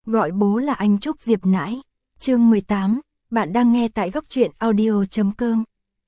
Gọi bố là anh Trúc Diệp Nãi. Chương 18, bạn đang nghe tại góc truyện audio.com.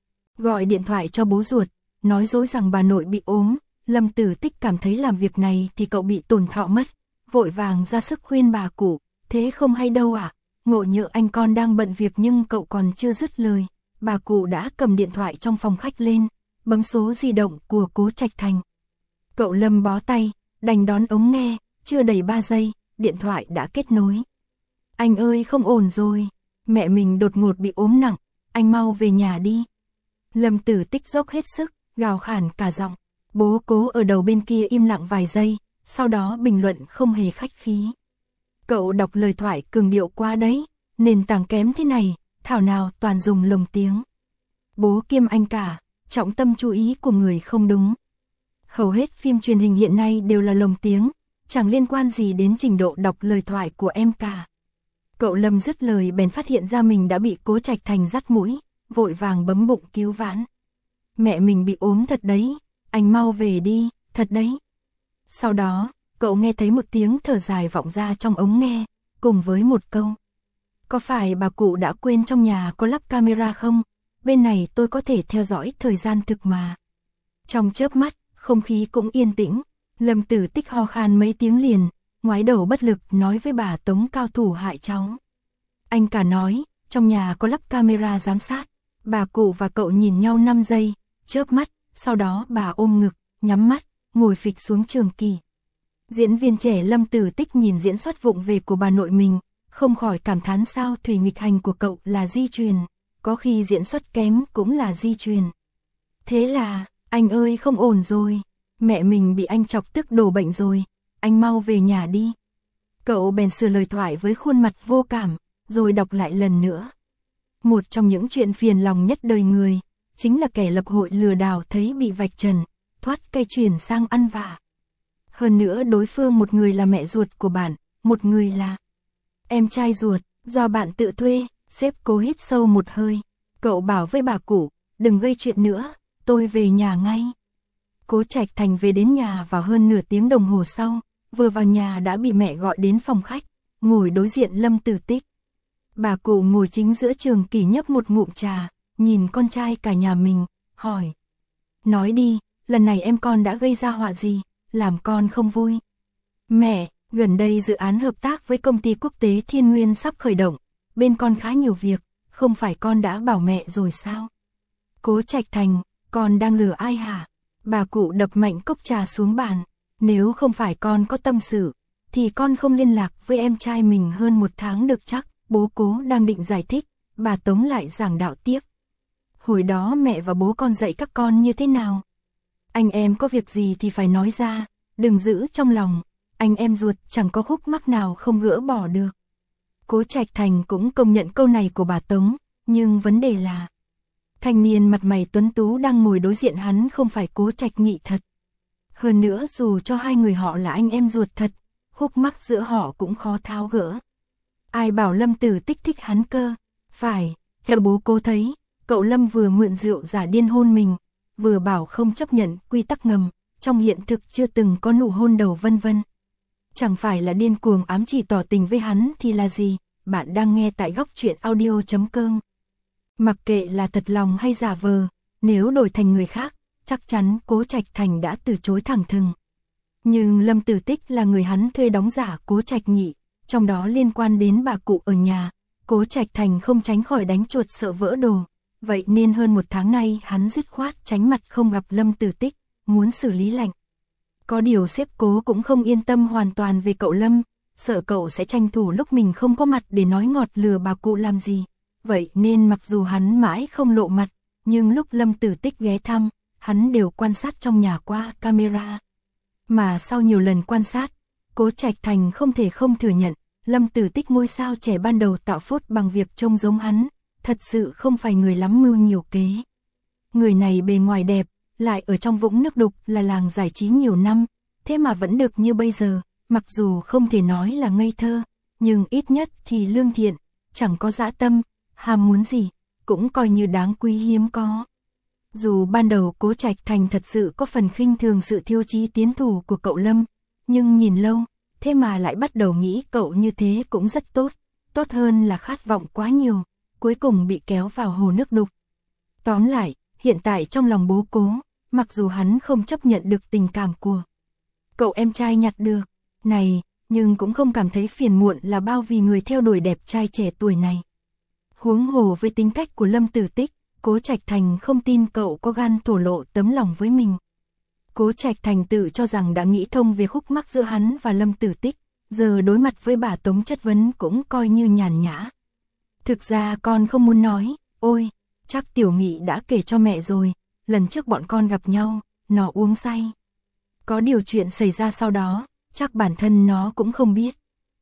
Gọi điện thoại cho bố ruột, nói dối rằng bà nội bị ốm, Lâm Tử Tích cảm thấy làm việc này thì cậu bị tổn thọ mất, vội vàng ra sức khuyên bà cụ, thế không hay đâu ạ, ngộ nhỡ anh con đang bận việc nhưng cậu còn chưa dứt lời, bà cụ đã cầm điện thoại trong phòng khách lên, bấm số di động của Cố Trạch Thành. Cậu Lâm bó tay, đành đón ống nghe, chưa đầy 3 giây, điện thoại đã kết nối. Anh ơi không ổn rồi, mẹ mình đột ngột bị ốm nặng, anh mau về nhà đi. Lâm Tử Tích dốc hết sức, gào khản cả giọng. Bố Cố ở đầu bên kia im lặng vài giây, sau đó bình luận không hề khách khí. Cậu đọc lời thoại cường điệu quá đấy, nền tảng kém thế này, thảo nào toàn dùng lồng tiếng. Bố kiêm anh cả, trọng tâm chú ý của người không đúng. Hầu hết phim truyền hình hiện nay đều là lồng tiếng, chẳng liên quan gì đến trình độ đọc lời thoại của em cả. Cậu Lâm dứt lời bèn phát hiện ra mình đã bị Cố Trạch Thành dắt mũi, vội vàng bấm bụng cứu vãn. Mẹ mình bị ốm thật đấy, anh mau về đi, thật đấy. Sau đó, cậu nghe thấy một tiếng thở dài vọng ra trong ống nghe, cùng với một câu. Có phải bà cụ đã quên trong nhà có lắp camera không? Bên này tôi có thể theo dõi thời gian thực mà. Trong chớp mắt, không khí cũng yên tĩnh, Lâm Tử Tích ho khan mấy tiếng liền, ngoái đầu bất lực nói với bà Tống cao thủ hại cháu. Anh cả nói, trong nhà có lắp camera giám sát, bà cụ và cậu nhìn nhau 5 giây, chớp mắt, sau đó bà ôm ngực, nhắm mắt, ngồi phịch xuống trường kỳ. Diễn viên trẻ Lâm Tử Tích nhìn diễn xuất vụng về của bà nội mình, không khỏi cảm thán sao thủy nghịch hành của cậu là di truyền, có khi diễn xuất kém cũng là di truyền. Thế là, anh ơi không ổn rồi, mẹ mình bị anh chọc tức đổ bệnh rồi, anh mau về nhà đi. Cậu bèn sửa lời thoại với khuôn mặt vô cảm, rồi đọc lại lần nữa. Một trong những chuyện phiền lòng nhất đời người, chính là kẻ lập hội lừa đảo thấy bị vạch trần, thoát cây chuyển sang ăn vạ. Hơn nữa đối phương một người là mẹ ruột của bạn, một người là em trai ruột, do bạn tự thuê. Sếp Cố hít sâu một hơi, cậu bảo với bà cụ, đừng gây chuyện nữa, tôi về nhà ngay. Cố Trạch Thành về đến nhà vào hơn nửa tiếng đồng hồ sau, vừa vào nhà đã bị mẹ gọi đến phòng khách, ngồi đối diện Lâm Tử Tích. Bà cụ ngồi chính giữa trường kỳ nhấp một ngụm trà, nhìn con trai cả nhà mình, hỏi. Nói đi, lần này em con đã gây ra họa gì, làm con không vui. Mẹ, gần đây dự án hợp tác với công ty quốc tế Thiên Nguyên sắp khởi động, bên con khá nhiều việc, không phải con đã bảo mẹ rồi sao? Cố Trạch Thành, con đang lừa ai hả? Bà cụ đập mạnh cốc trà xuống bàn, nếu không phải con có tâm sự, thì con không liên lạc với em trai mình hơn 1 tháng được chắc. Bố Cố đang định giải thích, bà Tống lại giảng đạo tiếp. Hồi đó mẹ và bố con dạy các con như thế nào? Anh em có việc gì thì phải nói ra, đừng giữ trong lòng, anh em ruột chẳng có khúc mắc nào không gỡ bỏ được. Cố Trạch Thành cũng công nhận câu này của bà Tống, nhưng vấn đề là thanh niên mặt mày tuấn tú đang ngồi đối diện hắn không phải Cố Trạch Nghị thật. Hơn nữa dù cho hai người họ là anh em ruột thật, khúc mắc giữa họ cũng khó tháo gỡ. Ai bảo Lâm Tử Tích thích hắn cơ? Phải, theo bố Cố thấy, cậu Lâm vừa mượn rượu giả điên hôn mình, vừa bảo không chấp nhận quy tắc ngầm, trong hiện thực chưa từng có nụ hôn đầu vân vân. Chẳng phải là điên cuồng ám chỉ tỏ tình với hắn thì là gì? Bạn đang nghe tại góc truyện audio.com. Mặc kệ là thật lòng hay giả vờ, nếu đổi thành người khác, chắc chắn Cố Trạch Thành đã từ chối thẳng thừng. Nhưng Lâm Tử Tích là người hắn thuê đóng giả Cố Trạch Nhị, trong đó liên quan đến bà cụ ở nhà, Cố Trạch Thành không tránh khỏi đánh chuột sợ vỡ đồ. Vậy nên hơn 1 tháng nay hắn dứt khoát tránh mặt không gặp Lâm Tử Tích, muốn xử lý lạnh. Có điều sếp Cố cũng không yên tâm hoàn toàn về cậu Lâm, sợ cậu sẽ tranh thủ lúc mình không có mặt để nói ngọt lừa bà cụ làm gì. Vậy nên mặc dù hắn mãi không lộ mặt, nhưng lúc Lâm Tử Tích ghé thăm, hắn đều quan sát trong nhà qua camera. Mà sau nhiều lần quan sát, Cố Trạch Thành không thể không thừa nhận, Lâm Tử Tích ngôi sao trẻ ban đầu tạo phốt bằng việc trông giống hắn, thật sự không phải người lắm mưu nhiều kế. Người này bề ngoài đẹp, lại ở trong vũng nước đục là làng giải trí nhiều năm, thế mà vẫn được như bây giờ, mặc dù không thể nói là ngây thơ, nhưng ít nhất thì lương thiện, chẳng có dã tâm, ham muốn gì, cũng coi như đáng quý hiếm có. Dù ban đầu Cố Trạch Thành thật sự có phần khinh thường sự thiêu chí tiến thủ của cậu Lâm, nhưng nhìn lâu, thế mà lại bắt đầu nghĩ cậu như thế cũng rất tốt, tốt hơn là khát vọng quá nhiều, cuối cùng bị kéo vào hồ nước đục. Tóm lại, hiện tại trong lòng bố Cố, mặc dù hắn không chấp nhận được tình cảm của cậu em trai nhặt được này, nhưng cũng không cảm thấy phiền muộn là bao vì người theo đuổi đẹp trai trẻ tuổi này. Huống hồ với tính cách của Lâm Tử Tích, Cố Trạch Thành không tin cậu có gan thổ lộ tấm lòng với mình. Cố Trạch Thành tự cho rằng đã nghĩ thông về khúc mắc giữa hắn và Lâm Tử Tích, giờ đối mặt với bà Tống chất vấn cũng coi như nhàn nhã. Thực ra con không muốn nói, ôi, chắc Tiểu Nghị đã kể cho mẹ rồi, lần trước bọn con gặp nhau, nó uống say. Có điều chuyện xảy ra sau đó, chắc bản thân nó cũng không biết.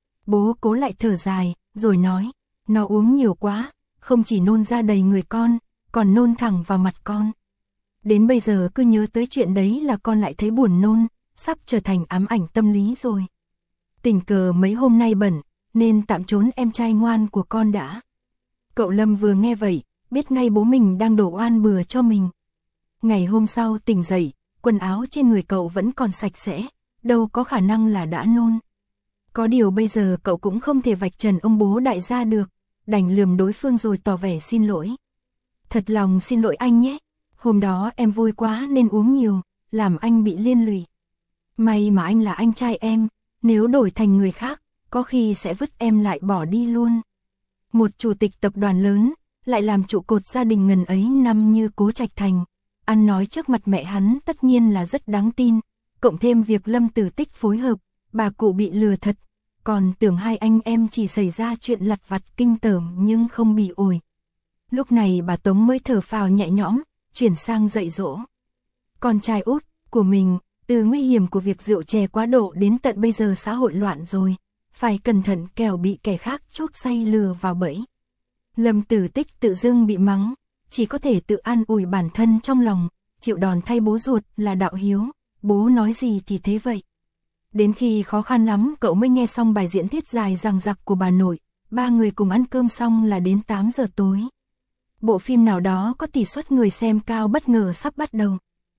Bố Cố lại thở dài, rồi nói, nó uống nhiều quá, không chỉ nôn ra đầy người con, còn nôn thẳng vào mặt con. Đến bây giờ cứ nhớ tới chuyện đấy là con lại thấy buồn nôn, sắp trở thành ám ảnh tâm lý rồi. Tình cờ mấy hôm nay bận, nên tạm trốn em trai ngoan của con đã. Cậu Lâm vừa nghe vậy, biết ngay bố mình đang đổ oan bừa cho mình. Ngày hôm sau tỉnh dậy, quần áo trên người cậu vẫn còn sạch sẽ, đâu có khả năng là đã nôn. Có điều bây giờ cậu cũng không thể vạch trần ông bố đại gia được, đành lườm đối phương rồi tỏ vẻ xin lỗi. Thật lòng xin lỗi anh nhé, hôm đó em vui quá nên uống nhiều, làm anh bị liên lụy. May mà anh là anh trai em, nếu đổi thành người khác, có khi sẽ vứt em lại bỏ đi luôn. Một chủ tịch tập đoàn lớn, lại làm trụ cột gia đình ngần ấy năm như Cố Trạch Thành, ăn nói trước mặt mẹ hắn tất nhiên là rất đáng tin, cộng thêm việc Lâm Tử Tích phối hợp, bà cụ bị lừa thật, còn tưởng hai anh em chỉ xảy ra chuyện lặt vặt kinh tởm nhưng không bị ổi. Lúc này bà Tống mới thở phào nhẹ nhõm, chuyển sang dạy dỗ con trai út của mình, từ nguy hiểm của việc rượu chè quá độ đến tận bây giờ xã hội loạn rồi, phải cẩn thận kẻo bị kẻ khác chuốc say lừa vào bẫy. Lâm Tử Tích tự dưng bị mắng, chỉ có thể tự an ủi bản thân trong lòng, chịu đòn thay bố ruột là đạo hiếu, bố nói gì thì thế vậy. Đến khi khó khăn lắm cậu mới nghe xong bài diễn thuyết dài dằng dặc của bà nội, ba người cùng ăn cơm xong là đến 8 giờ tối. Bộ phim nào đó có tỷ suất người xem cao bất ngờ sắp bắt đầu.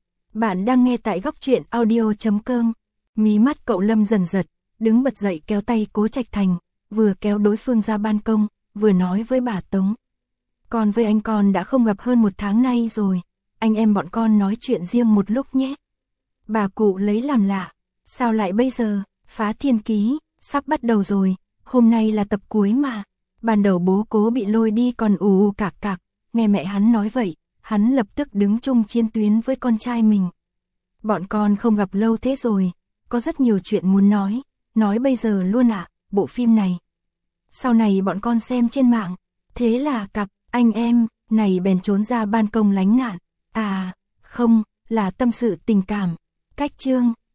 Bạn đang nghe tại góc truyện audio.com. Mí mắt cậu Lâm dần giật, đứng bật dậy kéo tay Cố Trạch Thành, vừa kéo đối phương ra ban công, vừa nói với bà Tống. Con với anh con đã không gặp hơn 1 tháng nay rồi, anh em bọn con nói chuyện riêng một lúc nhé. Bà cụ lấy làm lạ, sao lại bây giờ, Phá Thiên Ký, sắp bắt đầu rồi, hôm nay là tập cuối mà. Ban đầu bố Cố bị lôi đi còn ù ù cạc cạc, nghe mẹ hắn nói vậy, hắn lập tức đứng chung chiến tuyến với con trai mình. Bọn con không gặp lâu thế rồi, có rất nhiều chuyện muốn nói bây giờ luôn ạ, bộ phim này. Sau này bọn con xem trên mạng, thế là cặp anh em này bèn trốn ra ban công lánh nạn. À, không, là tâm sự tình cảm. Cách chương